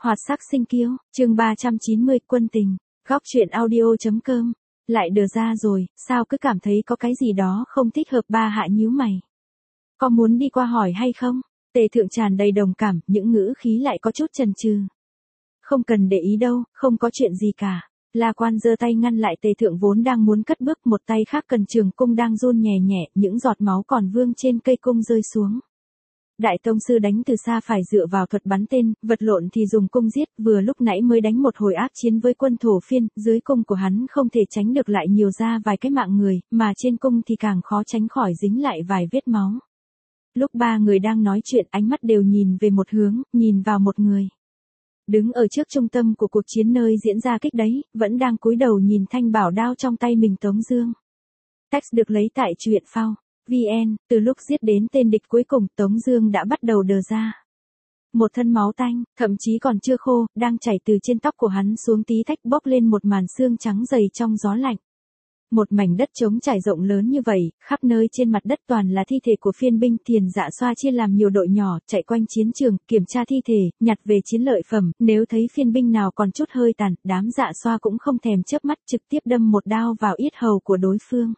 Hoạt sắc sinh kiêu, chương 390, quân tình, góc truyện audio.com. Lại đờ ra rồi, sao cứ cảm thấy có cái gì đó không thích hợp. Ba Hạ nhíu mày. Có muốn đi qua hỏi hay không? Tề Thượng tràn đầy đồng cảm, những ngữ khí lại có chút chần chừ. Không cần để ý đâu, không có chuyện gì cả. La Quan giơ tay ngăn lại Tề Thượng vốn đang muốn cất bước, một tay khác cần trường cung đang run nhẹ nhẹ, những giọt máu còn vương trên cây cung rơi xuống. Đại tông sư đánh từ xa phải dựa vào thuật bắn tên, vật lộn thì dùng cung giết, vừa lúc nãy mới đánh một hồi ác chiến với quân Thổ Phiên, dưới cung của hắn không thể tránh được lại nhiều ra vài cái mạng người, mà trên cung thì càng khó tránh khỏi dính lại vài vết máu. Lúc ba người đang nói chuyện, ánh mắt đều nhìn về một hướng, nhìn vào một người. Đứng ở trước trung tâm của cuộc chiến nơi diễn ra kích đấy, vẫn đang cúi đầu nhìn thanh bảo đao trong tay mình Tống Dương. Text được lấy tại truyện phao. VN, từ lúc giết đến tên địch cuối cùng, Tống Dương đã bắt đầu đờ ra. Một thân máu tanh, thậm chí còn chưa khô, đang chảy từ trên tóc của hắn xuống tí tách, bốc lên một màn xương trắng dày trong gió lạnh. Một mảnh đất trống trải rộng lớn như vậy, khắp nơi trên mặt đất toàn là thi thể của phiên binh. Thiền Dạ Xoa chia làm nhiều đội nhỏ, chạy quanh chiến trường, kiểm tra thi thể, nhặt về chiến lợi phẩm. Nếu thấy phiên binh nào còn chút hơi tàn, đám Dạ Xoa cũng không thèm chớp mắt, trực tiếp đâm một đao vào yết hầu của đối phương.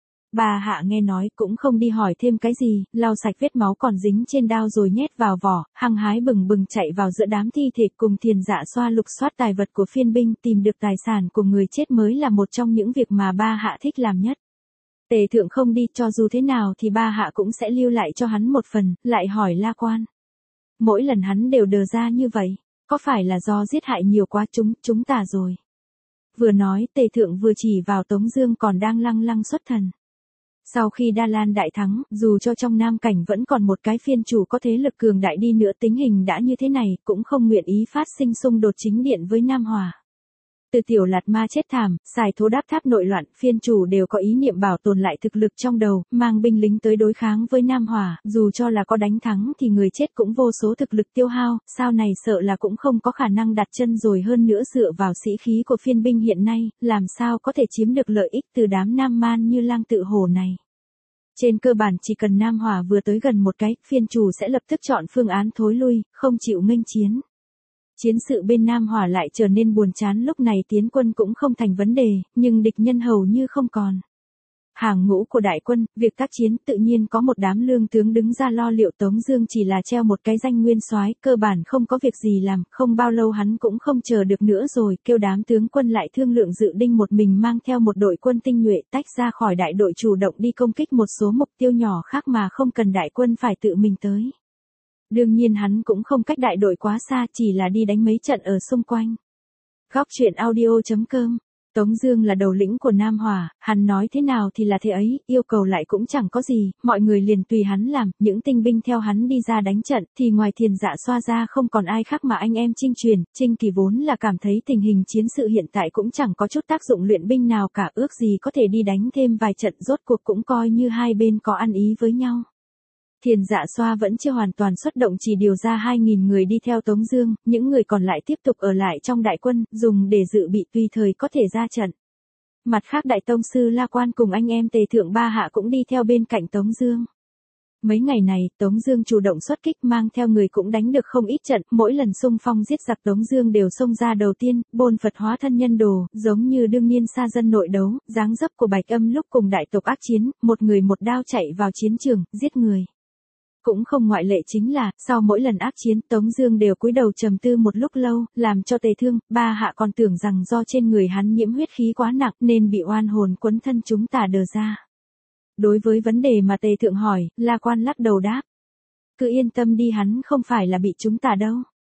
Bà Hạ nghe nói cũng không đi hỏi thêm cái gì, lau sạch vết máu còn dính trên đao rồi nhét vào vỏ, hăng hái bừng bừng chạy vào giữa đám thi thể, cùng Thiền Dạ Xoa lục soát tài vật của phiên binh. Tìm được tài sản của người chết mới là một trong những việc mà ba Hạ thích làm nhất. Tề Thượng không đi, cho dù thế nào thì ba Hạ cũng sẽ lưu lại cho hắn một phần. Lại hỏi La Quan. Mỗi lần hắn đều đờ ra như vậy, có phải là do giết hại nhiều quá chúng ta rồi? Vừa nói, Tề Thượng vừa chỉ vào Tống Dương còn đang lăng lăng xuất thần. Sau khi Đa Lan đại thắng, dù cho trong Nam Cảnh vẫn còn một cái phiên chủ có thế lực cường đại đi nữa, tính hình đã như thế này, cũng không nguyện ý phát sinh xung đột chính điện với Nam Hòa. Từ Tiểu Lạt Ma chết thảm, Xài Thố Đáp Tháp nội loạn, phiên chủ đều có ý niệm bảo tồn lại thực lực trong đầu, mang binh lính tới đối kháng với Nam Hòa. Dù cho là có đánh thắng thì người chết cũng vô số, thực lực tiêu hao, sau này sợ là cũng không có khả năng đặt chân rồi. Hơn nữa dựa vào sĩ khí của phiên binh hiện nay, làm sao có thể chiếm được lợi ích từ đám Nam Man như Lang Tự Hổ này. Trên cơ bản chỉ cần Nam Hòa vừa tới gần một cái, phiên chủ sẽ lập tức chọn phương án thối lui, không chịu nghênh chiến. Chiến sự bên Nam Hòa lại trở nên buồn chán, lúc này tiến quân cũng không thành vấn đề, nhưng địch nhân hầu như không còn. Hàng ngũ của đại quân, việc tác chiến tự nhiên có một đám lương tướng đứng ra lo liệu. Tống Dương chỉ là treo một cái danh nguyên soái, cơ bản không có việc gì làm. Không bao lâu hắn cũng không chờ được nữa rồi, kêu đám tướng quân lại thương lượng dự định một mình mang theo một đội quân tinh nhuệ tách ra khỏi đại đội, chủ động đi công kích một số mục tiêu nhỏ khác mà không cần đại quân phải tự mình tới. Đương nhiên hắn cũng không cách đại đội quá xa, chỉ là đi đánh mấy trận ở xung quanh. Góc truyện audio.com. Tống Dương là đầu lĩnh của Nam Hòa, hắn nói thế nào thì là thế ấy, yêu cầu lại cũng chẳng có gì, mọi người liền tùy hắn làm. Những tinh binh theo hắn đi ra đánh trận, thì ngoài Thiền Dạ Xoa ra không còn ai khác mà anh em Trinh Truyền. Trinh Kỳ vốn là cảm thấy tình hình chiến sự hiện tại cũng chẳng có chút tác dụng luyện binh nào cả, ước gì có thể đi đánh thêm vài trận, rốt cuộc cũng coi như hai bên có ăn ý với nhau. Thiền Dạ Xoa vẫn chưa hoàn toàn xuất động, chỉ điều ra 2.000 người đi theo Tống Dương, những người còn lại tiếp tục ở lại trong đại quân, dùng để dự bị tùy thời có thể ra trận. Mặt khác đại tông sư La Quan cùng anh em Tề Thượng ba Hạ cũng đi theo bên cạnh Tống Dương. Mấy ngày này, Tống Dương chủ động xuất kích, mang theo người cũng đánh được không ít trận, mỗi lần xung phong giết giặc Tống Dương đều xông ra đầu tiên, bôn Phật hóa thân nhân đồ, giống như đương niên sa dân nội đấu. Dáng dấp của Bạch Âm lúc cùng đại tộc ác chiến, một người một đao chạy vào chiến trường, giết người. Cũng không ngoại lệ chính là, sau mỗi lần ác chiến, Tống Dương đều cúi đầu trầm tư một lúc lâu, làm cho Tề Thương, ba Hạ còn tưởng rằng do trên người hắn nhiễm huyết khí quá nặng nên bị oan hồn quấn thân, chúng ta đờ ra. Đối với vấn đề mà Tề Thượng hỏi, La Quan lắc đầu đáp. Cứ yên tâm đi, hắn không phải là bị chúng ta đâu.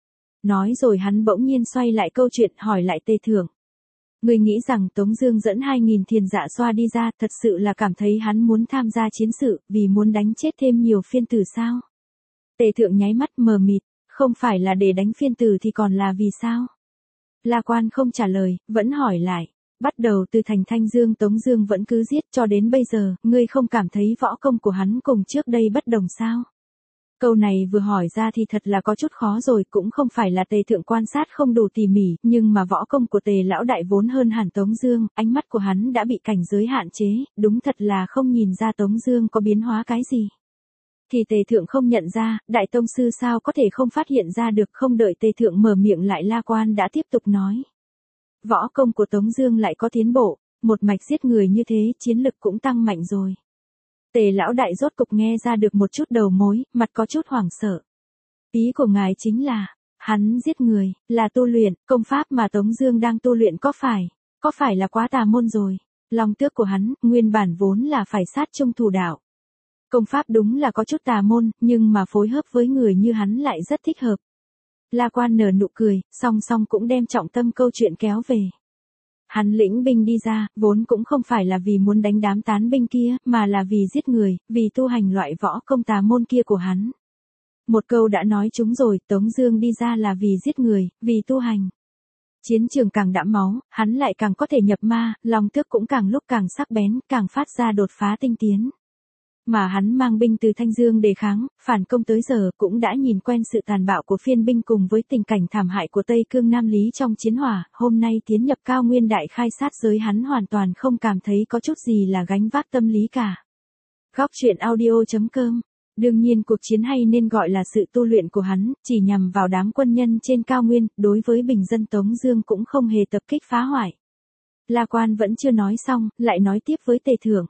Nói rồi hắn bỗng nhiên xoay lại câu chuyện, hỏi lại Tề Thượng. Người nghĩ rằng Tống Dương dẫn 2.000 Thiền Dạ Xoa đi ra, thật sự là cảm thấy hắn muốn tham gia chiến sự, vì muốn đánh chết thêm nhiều phiên tử sao? Tề Thượng nháy mắt mờ mịt, không phải là để đánh phiên tử thì còn là vì sao? La Quan không trả lời, vẫn hỏi lại. Bắt đầu từ thành Thanh Dương, Tống Dương vẫn cứ giết cho đến bây giờ, ngươi không cảm thấy võ công của hắn cùng trước đây bất đồng sao? Câu này vừa hỏi ra thì thật là có chút khó rồi, cũng không phải là Tề Thượng quan sát không đủ tỉ mỉ, nhưng mà võ công của Tề lão đại vốn hơn hẳn Tống Dương, ánh mắt của hắn đã bị cảnh giới hạn chế, đúng thật là không nhìn ra Tống Dương có biến hóa cái gì. Thì Tề Thượng không nhận ra, Đại Tông Sư sao có thể không phát hiện ra được, không đợi Tề Thượng mở miệng lại La Quan đã tiếp tục nói. Võ công của Tống Dương lại có tiến bộ, một mạch giết người như thế, chiến lực cũng tăng mạnh rồi. Tề lão đại rốt cục nghe ra được một chút đầu mối, mặt có chút hoảng sợ. Ý của ngài chính là, hắn giết người, là tu luyện, công pháp mà Tống Dương đang tu luyện có phải là quá tà môn rồi. Long tước của hắn, nguyên bản vốn là phải sát trung thủ đạo. Công pháp đúng là có chút tà môn, nhưng mà phối hợp với người như hắn lại rất thích hợp. La Quan nở nụ cười, song song cũng đem trọng tâm câu chuyện kéo về. Hắn lĩnh binh đi ra, vốn cũng không phải là vì muốn đánh đám tán binh kia, mà là vì giết người, vì tu hành loại võ công tà môn kia của hắn. Một câu đã nói chúng rồi, Tống Dương đi ra là vì giết người, vì tu hành. Chiến trường càng đẫm máu, hắn lại càng có thể nhập ma, long tước cũng càng lúc càng sắc bén, càng phát ra đột phá tinh tiến. Mà hắn mang binh từ Thanh Dương đề kháng, phản công tới giờ cũng đã nhìn quen sự tàn bạo của phiên binh cùng với tình cảnh thảm hại của Tây Cương Nam Lý trong chiến hỏa, hôm nay tiến nhập cao nguyên đại khai sát giới hắn hoàn toàn không cảm thấy có chút gì là gánh vác tâm lý cả. Góc truyện audio.com. Đương nhiên cuộc chiến hay nên gọi là sự tu luyện của hắn, chỉ nhằm vào đám quân nhân trên cao nguyên, đối với bình dân Tống Dương cũng không hề tập kích phá hoại. La Quan vẫn chưa nói xong, lại nói tiếp với Tề Thượng.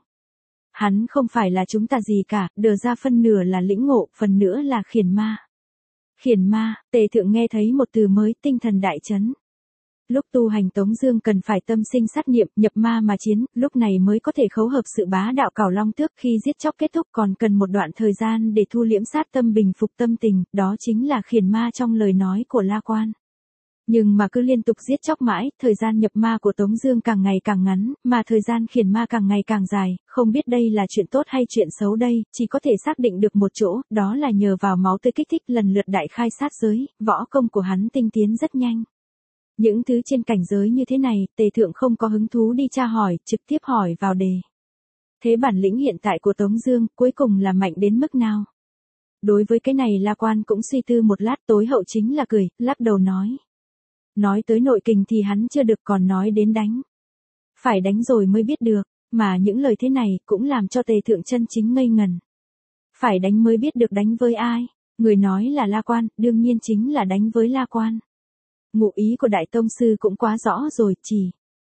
Hắn không phải là chúng ta gì cả, đờ ra phân nửa là lĩnh ngộ, phần nữa là khiển ma. Khiển ma, Tề Thượng nghe thấy một từ mới, tinh thần đại chấn. Lúc tu hành Tống Dương cần phải tâm sinh sát niệm, nhập ma mà chiến, lúc này mới có thể khấu hợp sự bá đạo cảo long tước, khi giết chóc kết thúc còn cần một đoạn thời gian để thu liễm sát tâm, bình phục tâm tình, đó chính là khiển ma trong lời nói của La Quan. Nhưng mà cứ liên tục giết chóc mãi, thời gian nhập ma của Tống Dương càng ngày càng ngắn, mà thời gian khiển ma càng ngày càng dài, không biết đây là chuyện tốt hay chuyện xấu đây, chỉ có thể xác định được một chỗ, đó là nhờ vào máu tươi kích thích lần lượt đại khai sát giới, võ công của hắn tinh tiến rất nhanh. Những thứ trên cảnh giới như thế này, Tề Thượng không có hứng thú đi tra hỏi, trực tiếp hỏi vào đề. Thế bản lĩnh hiện tại của Tống Dương, cuối cùng là mạnh đến mức nào? Đối với cái này La Quan cũng suy tư một lát, tối hậu chính là cười, lắc đầu nói. Nói tới nội kình thì hắn chưa được, còn nói đến đánh. Phải đánh rồi mới biết được, mà những lời thế này cũng làm cho Tề Thượng chân chính ngây ngần. Phải đánh mới biết được đánh với ai? Người nói là La Quan, đương nhiên chính là đánh với La Quan. Ngụ ý của Đại Tông Sư cũng quá rõ rồi, chỉ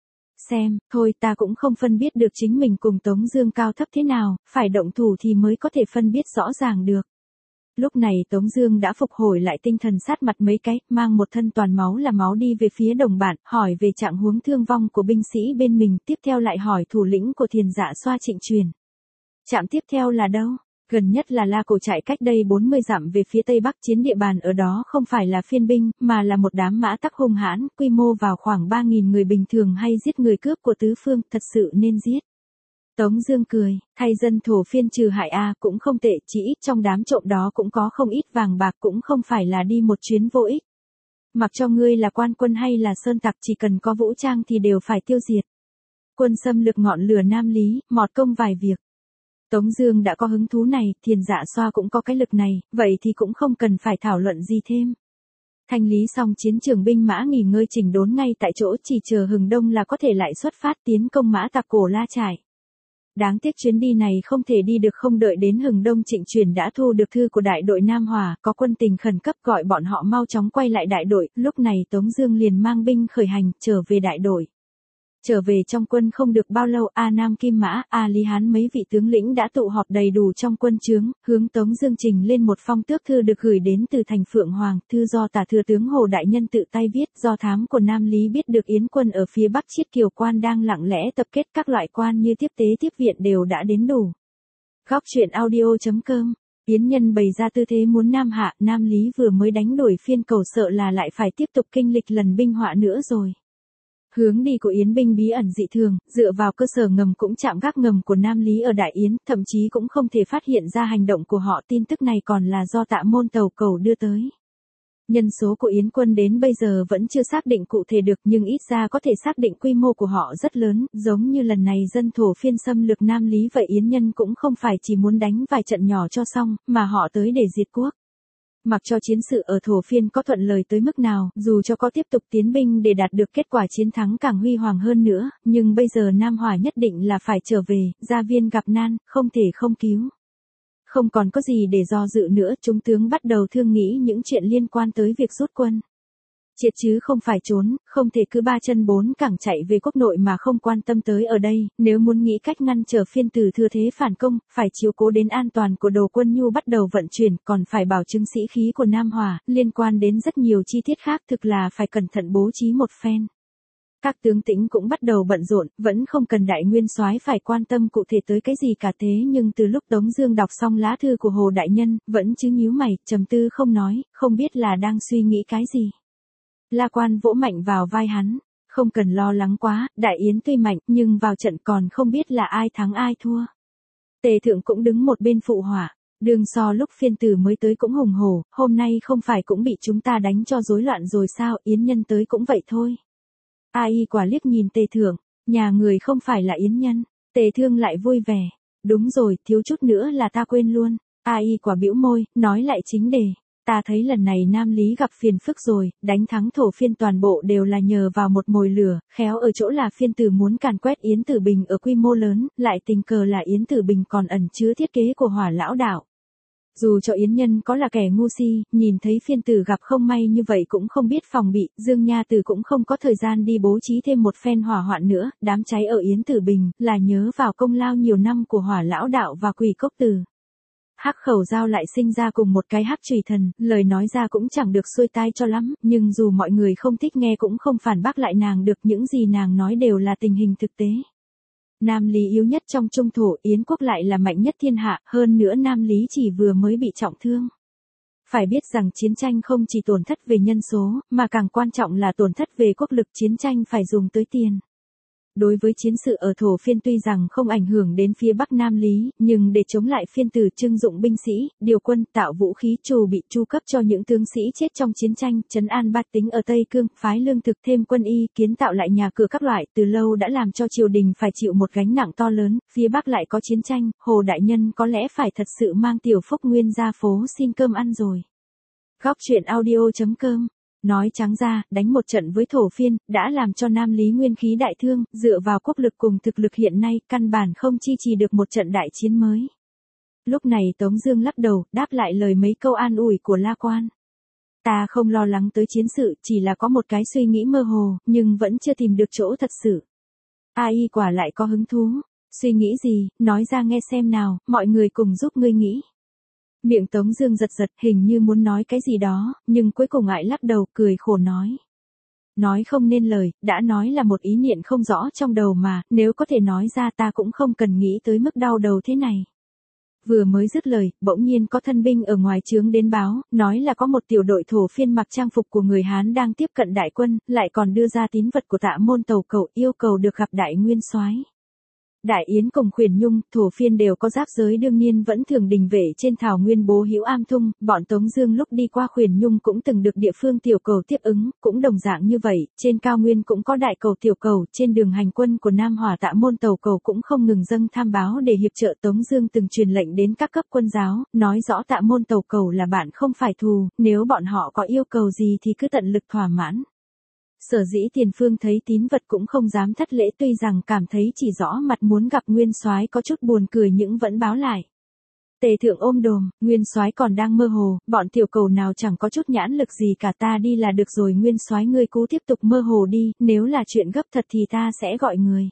xem, thôi ta cũng không phân biết được chính mình cùng Tống Dương cao thấp thế nào, phải động thủ thì mới có thể phân biết rõ ràng được. Lúc này Tống Dương đã phục hồi lại tinh thần, sát mặt mấy cái, mang một thân toàn máu là máu đi về phía đồng bạn, hỏi về trạng huống thương vong của binh sĩ bên mình, tiếp theo lại hỏi thủ lĩnh của Thiền Dạ Xoa Trịnh Truyền. Trạm tiếp theo là đâu? Gần nhất là La Cổ Trại, cách đây 40 dặm về phía tây bắc, chiến địa bàn ở đó không phải là phiên binh, mà là một đám mã tắc hung hãn, quy mô vào khoảng 3.000 người bình thường hay giết người cướp của tứ phương, thật sự nên giết. Tống Dương cười, thay dân thổ phiên trừ hại cũng không tệ, chỉ ít trong đám trộm đó cũng có không ít vàng bạc, cũng không phải là đi một chuyến vô ích. Mặc cho ngươi là quan quân hay là sơn tặc, chỉ cần có vũ trang thì đều phải tiêu diệt. Quân xâm lược ngọn lửa Nam Lý, mọt công vài việc. Tống Dương đã có hứng thú này, Thiền Dạ Xoa cũng có cái lực này, vậy thì cũng không cần phải thảo luận gì thêm. Thanh lý xong chiến trường, binh mã nghỉ ngơi chỉnh đốn ngay tại chỗ, chỉ chờ hừng đông là có thể lại xuất phát tiến công mã tặc Cổ La Trại. Đáng tiếc chuyến đi này không thể đi được, không đợi đến hừng đông Trịnh Truyền đã thu được thư của đại đội Nam Hòa, có quân tình khẩn cấp gọi bọn họ mau chóng quay lại đại đội, lúc này Tống Dương liền mang binh khởi hành, trở về đại đội. Trở về trong quân không được bao lâu, Nam Kim Mã, Lý Hán mấy vị tướng lĩnh đã tụ họp đầy đủ trong quân trướng, hướng Tống Dương trình lên một phong tước thư được gửi đến từ thành Phượng Hoàng, thư do Tả Thừa tướng Hồ Đại Nhân tự tay viết, do thám của Nam Lý biết được Yến quân ở phía bắc Chiết Kiều Quan đang lặng lẽ tập kết các loại quan như tiếp tế tiếp viện đều đã đến đủ. Góc truyện audio.com. Yến nhân bày ra tư thế muốn Nam hạ, Nam Lý vừa mới đánh đuổi phiên Cầu, sợ là lại phải tiếp tục kinh lịch lần binh họa nữa rồi. Hướng đi của Yến binh bí ẩn dị thường, dựa vào cơ sở ngầm cũng chạm gác ngầm của Nam Lý ở Đại Yến, thậm chí cũng không thể phát hiện ra hành động của họ. Tin tức này còn là do Tạ Môn Tàu Cầu đưa tới. Nhân số của Yến quân đến bây giờ vẫn chưa xác định cụ thể được, nhưng ít ra có thể xác định quy mô của họ rất lớn, giống như lần này dân thổ phiên xâm lược Nam Lý vậy. Yến nhân cũng không phải chỉ muốn đánh vài trận nhỏ cho xong, mà họ tới để diệt quốc. Mặc cho chiến sự ở thổ phiên có thuận lợi tới mức nào, dù cho có tiếp tục tiến binh để đạt được kết quả chiến thắng càng huy hoàng hơn nữa, nhưng bây giờ Nam Hòa nhất định là phải trở về, gia viên gặp nan, không thể không cứu. Không còn có gì để do dự nữa, chúng tướng bắt đầu thương nghĩ những chuyện liên quan tới việc rút quân. Triệt chứ không phải trốn, không thể cứ ba chân bốn cẳng chạy về quốc nội mà không quan tâm tới ở đây, nếu muốn nghĩ cách ngăn trở phiên tử thừa thế phản công, phải chiếu cố đến an toàn của đồ quân nhu bắt đầu vận chuyển, còn phải bảo chứng sĩ khí của Nam Hòa, liên quan đến rất nhiều chi tiết khác, thực là phải cẩn thận bố trí một phen. Các tướng tĩnh cũng bắt đầu bận rộn, vẫn không cần đại nguyên soái phải quan tâm cụ thể tới cái gì cả, thế nhưng từ lúc Tống Dương đọc xong lá thư của Hồ đại nhân, vẫn chứ nhíu mày, trầm tư không nói, không biết là đang suy nghĩ cái gì. La Quan vỗ mạnh vào vai hắn, không cần lo lắng quá, đại yến tuy mạnh, nhưng vào trận còn không biết là ai thắng ai thua. Tề Thượng cũng đứng một bên phụ họa, đường so lúc phiên tử mới tới cũng hùng hổ, hôm nay không phải cũng bị chúng ta đánh cho rối loạn rồi sao, Yến Nhân tới cũng vậy thôi. Ai quả liếc nhìn Tề Thượng, nhà người không phải là Yến Nhân. Tề Thương lại vui vẻ, đúng rồi, thiếu chút nữa là ta quên luôn. Ai quả bĩu môi, nói lại chính đề. Ta thấy lần này Nam Lý gặp phiền phức rồi, đánh thắng thổ phiên toàn bộ đều là nhờ vào một mồi lửa, khéo ở chỗ là phiên tử muốn càn quét Yến Tử Bình ở quy mô lớn, lại tình cờ là Yến Tử Bình còn ẩn chứa thiết kế của Hỏa lão đạo. Dù cho Yến Nhân có là kẻ ngu si, nhìn thấy phiên tử gặp không may như vậy cũng không biết phòng bị, Dương Nha Tử cũng không có thời gian đi bố trí thêm một phen hỏa hoạn nữa, đám cháy ở Yến Tử Bình, là nhớ vào công lao nhiều năm của Hỏa lão đạo và Quỳ Cốc Tử. Hắc Khẩu Giao lại sinh ra cùng một cái Hắc Chùy Thần, lời nói ra cũng chẳng được xuôi tai cho lắm, nhưng dù mọi người không thích nghe cũng không phản bác lại nàng được, những gì nàng nói đều là tình hình thực tế. Nam Lý yếu nhất trong trung thổ, Yến quốc lại là mạnh nhất thiên hạ, hơn nữa Nam Lý chỉ vừa mới bị trọng thương. Phải biết rằng chiến tranh không chỉ tổn thất về nhân số, mà càng quan trọng là tổn thất về quốc lực, chiến tranh phải dùng tới tiền. Đối với chiến sự ở thổ phiên tuy rằng không ảnh hưởng đến phía Bắc Nam Lý, nhưng để chống lại phiên tử trưng dụng binh sĩ, điều quân, tạo vũ khí, trù bị chu cấp cho những tướng sĩ chết trong chiến tranh, trấn an bách tính ở Tây Cương, phái lương thực thêm quân y, kiến tạo lại nhà cửa các loại, từ lâu đã làm cho triều đình phải chịu một gánh nặng to lớn, phía Bắc lại có chiến tranh, Hồ đại nhân có lẽ phải thật sự mang Tiểu Phúc Nguyên ra phố xin cơm ăn rồi. Góc truyện audio.com nói trắng ra, đánh một trận với thổ phiên, đã làm cho Nam Lý nguyên khí đại thương, dựa vào quốc lực cùng thực lực hiện nay, căn bản không chi trì được một trận đại chiến mới. Lúc này Tống Dương lắc đầu, đáp lại lời mấy câu an ủi của La Quan. Ta không lo lắng tới chiến sự, chỉ là có một cái suy nghĩ mơ hồ, nhưng vẫn chưa tìm được chỗ thật sự. Ai quả lại có hứng thú. Suy nghĩ gì, nói ra nghe xem nào, mọi người cùng giúp ngươi nghĩ. Miệng Tống Dương giật giật, hình như muốn nói cái gì đó, nhưng cuối cùng lại lắc đầu, cười khổ nói. Nói không nên lời, đã nói là một ý niệm không rõ trong đầu mà, nếu có thể nói ra ta cũng không cần nghĩ tới mức đau đầu thế này. Vừa mới dứt lời, bỗng nhiên có thân binh ở ngoài trướng đến báo, nói là có một tiểu đội thổ phiên mặc trang phục của người Hán đang tiếp cận đại quân, lại còn đưa ra tín vật của Tạ Môn Tầu Cầu, yêu cầu được gặp đại nguyên soái. Đại Yến cùng Khuyển Nhung, thổ phiên đều có giáp giới, đương nhiên vẫn thường đình vệ trên thảo nguyên bố hữu am thung, bọn Tống Dương lúc đi qua Khuyển Nhung cũng từng được địa phương tiểu cầu tiếp ứng, cũng đồng dạng như vậy, trên cao nguyên cũng có đại cầu tiểu cầu, trên đường hành quân của Nam Hỏa Tạ Môn Tầu Cầu cũng không ngừng dâng tham báo để hiệp trợ. Tống Dương từng truyền lệnh đến các cấp quân giáo, nói rõ Tạ Môn Tầu Cầu là bạn không phải thù, nếu bọn họ có yêu cầu gì thì cứ tận lực thỏa mãn. Sở dĩ Tiền Phương thấy tín vật cũng không dám thất lễ, tuy rằng cảm thấy chỉ rõ mặt muốn gặp nguyên soái có chút buồn cười nhưng vẫn báo lại. Tề Thượng ôm đồm, nguyên soái còn đang mơ hồ, bọn tiểu cầu nào chẳng có chút nhãn lực gì cả, ta đi là được rồi, nguyên soái ngươi cứ tiếp tục mơ hồ đi, nếu là chuyện gấp thật thì ta sẽ gọi người.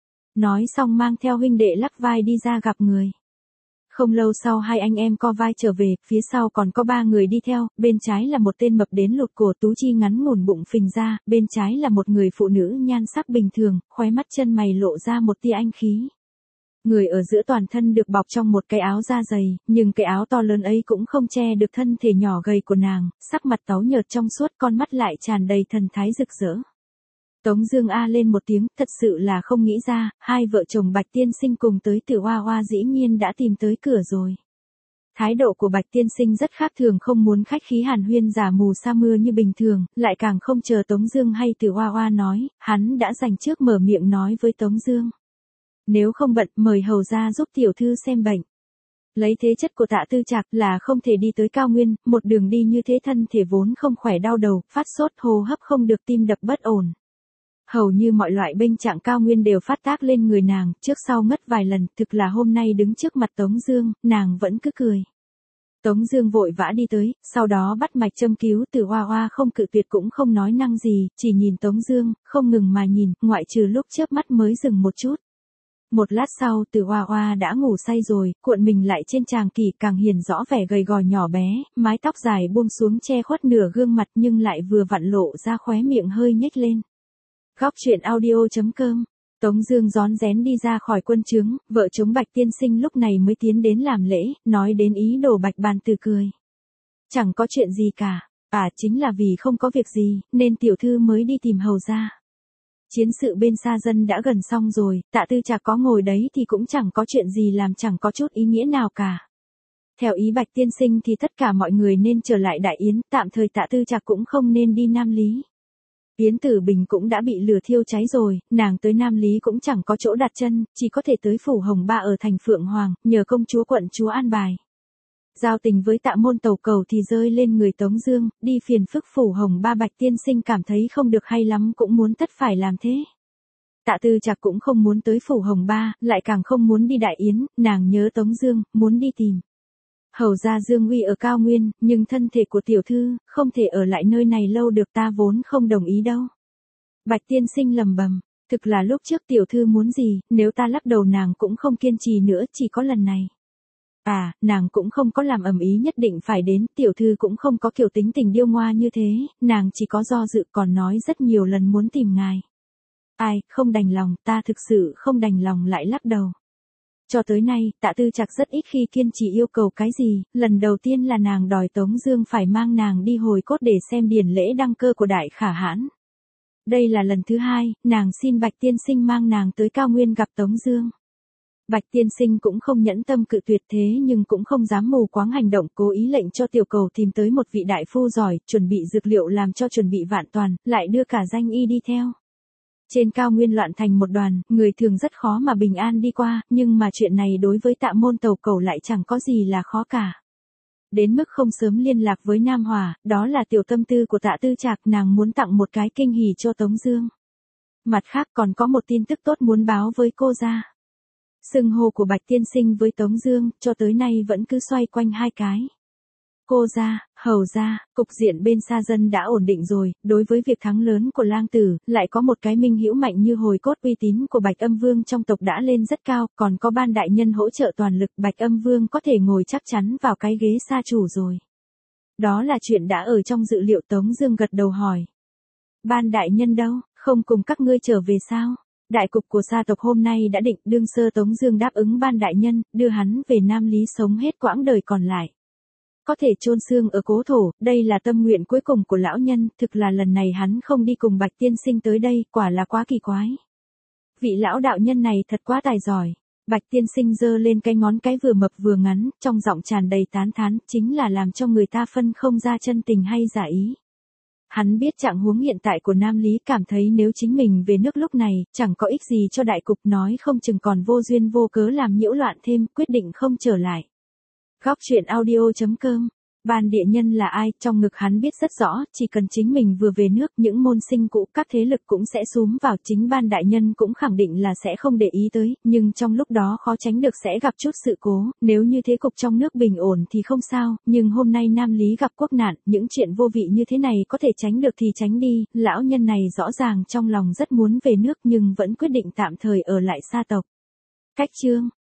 Nói xong mang theo huynh đệ lắc vai đi ra gặp người. Không lâu sau hai anh em co vai trở về, phía sau còn có ba người đi theo, bên trái là một tên mập đến lụt cổ, tú chi ngắn ngủn bụng phình ra, bên trái là một người phụ nữ nhan sắc bình thường, khóe mắt chân mày lộ ra một tia anh khí. Người ở giữa toàn thân được bọc trong một cái áo da dày, nhưng cái áo to lớn ấy cũng không che được thân thể nhỏ gầy của nàng, sắc mặt táo nhợt trong suốt, con mắt lại tràn đầy thần thái rực rỡ. Tống Dương a lên một tiếng, thật sự là không nghĩ ra, hai vợ chồng Bạch Tiên Sinh cùng tới Tử Hoa Hoa dĩ nhiên đã tìm tới cửa rồi. Thái độ của Bạch Tiên Sinh rất khác thường, không muốn khách khí hàn huyên giả mù sa mưa như bình thường, lại càng không chờ Tống Dương hay Tử Hoa Hoa nói, hắn đã dành trước mở miệng nói với Tống Dương. Nếu không bận, mời hầu gia giúp tiểu thư xem bệnh. Lấy thế chất của Tạ Tư Trạc là không thể đi tới cao nguyên, một đường đi như thế thân thể vốn không khỏe, đau đầu, phát sốt, hô hấp không được, tim đập bất ổn. Hầu như mọi loại bệnh trạng cao nguyên đều phát tác lên người nàng, trước sau ngất vài lần, thực là hôm nay đứng trước mặt Tống Dương, nàng vẫn cứ cười. Tống Dương vội vã đi tới, sau đó bắt mạch châm cứu. Từ Hoa Hoa không cự tuyệt cũng không nói năng gì, chỉ nhìn Tống Dương, không ngừng mà nhìn, ngoại trừ lúc chớp mắt mới dừng một chút. Một lát sau, Từ Hoa Hoa đã ngủ say rồi, cuộn mình lại trên tràng kỷ, càng hiển rõ vẻ gầy gò nhỏ bé, mái tóc dài buông xuống che khuất nửa gương mặt nhưng lại vừa vặn lộ ra khóe miệng hơi nhếch lên. Góc truyện audio.com. Tống Dương rón rén đi ra khỏi quân trướng, vợ chồng Bạch tiên sinh lúc này mới tiến đến làm lễ, nói đến ý đồ Bạch Bàn Tử cười. Chẳng có chuyện gì cả, chính là vì không có việc gì, nên tiểu thư mới đi tìm hầu gia. Chiến sự bên Sa Dân đã gần xong rồi, Tạ Tư Trạc có ngồi đấy thì cũng chẳng có chuyện gì làm, chẳng có chút ý nghĩa nào cả. Theo ý Bạch tiên sinh thì tất cả mọi người nên trở lại Đại Yến, tạm thời Tạ Tư Trạc cũng không nên đi Nam Lý. Yến Tử Bình cũng đã bị lửa thiêu cháy rồi, nàng tới Nam Lý cũng chẳng có chỗ đặt chân, chỉ có thể tới phủ Hồng Ba ở thành Phượng Hoàng, nhờ công chúa quận chúa an bài. Giao tình với Tạ Môn Tầu Cầu thì rơi lên người Tống Dương, đi phiền phức phủ Hồng Ba. Bạch tiên sinh cảm thấy không được hay lắm cũng muốn tất phải làm thế. Tạ Tư Trạc cũng không muốn tới phủ Hồng Ba, lại càng không muốn đi Đại Yến, nàng nhớ Tống Dương, muốn đi tìm hầu gia Dương Uy ở cao nguyên, nhưng thân thể của tiểu thư không thể ở lại nơi này lâu được, ta vốn không đồng ý đâu. Bạch tiên sinh lẩm bẩm, thực là lúc trước tiểu thư muốn gì, nếu ta lắc đầu nàng cũng không kiên trì nữa, chỉ có lần này. Nàng cũng không có làm ầm ĩ nhất định phải đến, tiểu thư cũng không có kiểu tính tình điêu ngoa như thế, nàng chỉ có do dự, còn nói rất nhiều lần muốn tìm ngài. Không đành lòng, ta thực sự không đành lòng, lại lắc đầu. Cho tới nay, Tạ Tư Trạc rất ít khi kiên trì yêu cầu cái gì, lần đầu tiên là nàng đòi Tống Dương phải mang nàng đi hồi cốt để xem điển lễ đăng cơ của Đại Khả Hãn. Đây là lần thứ hai, nàng xin Bạch tiên sinh mang nàng tới cao nguyên gặp Tống Dương. Bạch tiên sinh cũng không nhẫn tâm cự tuyệt, thế nhưng cũng không dám mù quáng hành động, cố ý lệnh cho tiểu cầu tìm tới một vị đại phu giỏi, chuẩn bị dược liệu làm cho chuẩn bị vạn toàn, lại đưa cả danh y đi theo. Trên cao nguyên loạn thành một đoàn, người thường rất khó mà bình an đi qua, nhưng mà chuyện này đối với Tạ Môn Tầu Cầu lại chẳng có gì là khó cả. Đến mức không sớm liên lạc với Nam Hòa, đó là tiểu tâm tư của Tạ Tư Trạc, nàng muốn tặng một cái kinh hỉ cho Tống Dương. Mặt khác còn có một tin tức tốt muốn báo với cô ra. Xưng hô của Bạch tiên sinh với Tống Dương, cho tới nay vẫn cứ xoay quanh hai cái. Cô gia, hầu gia, cục diện bên Sa Dân đã ổn định rồi, đối với việc thắng lớn của Lang Tử, lại có một cái minh hữu mạnh như hồi cốt, uy tín của Bạch Âm Vương trong tộc đã lên rất cao, còn có Ban đại nhân hỗ trợ toàn lực, Bạch Âm Vương có thể ngồi chắc chắn vào cái ghế sa chủ rồi. Đó là chuyện đã ở trong dự liệu. Tống Dương gật đầu hỏi. Ban đại nhân đâu, không cùng các ngươi trở về sao? Đại cục của Sa tộc hôm nay đã định, đương sơ Tống Dương đáp ứng Ban đại nhân, đưa hắn về Nam Lý sống hết quãng đời còn lại. Có thể chôn xương ở cố thổ, đây là tâm nguyện cuối cùng của lão nhân, thực là lần này hắn không đi cùng Bạch tiên sinh tới đây, quả là quá kỳ quái. Vị lão đạo nhân này thật quá tài giỏi. Bạch tiên sinh giơ lên cái ngón cái vừa mập vừa ngắn, trong giọng tràn đầy tán thán, chính là làm cho người ta phân không ra chân tình hay giả ý. Hắn biết trạng huống hiện tại của Nam Lý, cảm thấy nếu chính mình về nước lúc này, chẳng có ích gì cho đại cục, nói không chừng còn vô duyên vô cớ làm nhiễu loạn thêm, quyết định không trở lại. Góc truyện audio.com. Ban địa nhân là ai, trong ngực hắn biết rất rõ, chỉ cần chính mình vừa về nước, những môn sinh cũ, các thế lực cũng sẽ xúm vào, chính Ban đại nhân cũng khẳng định là sẽ không để ý tới, nhưng trong lúc đó khó tránh được sẽ gặp chút sự cố, nếu như thế cục trong nước bình ổn thì không sao, nhưng hôm nay Nam Lý gặp quốc nạn, những chuyện vô vị như thế này có thể tránh được thì tránh đi, lão nhân này rõ ràng trong lòng rất muốn về nước nhưng vẫn quyết định tạm thời ở lại Sa tộc. Cách chương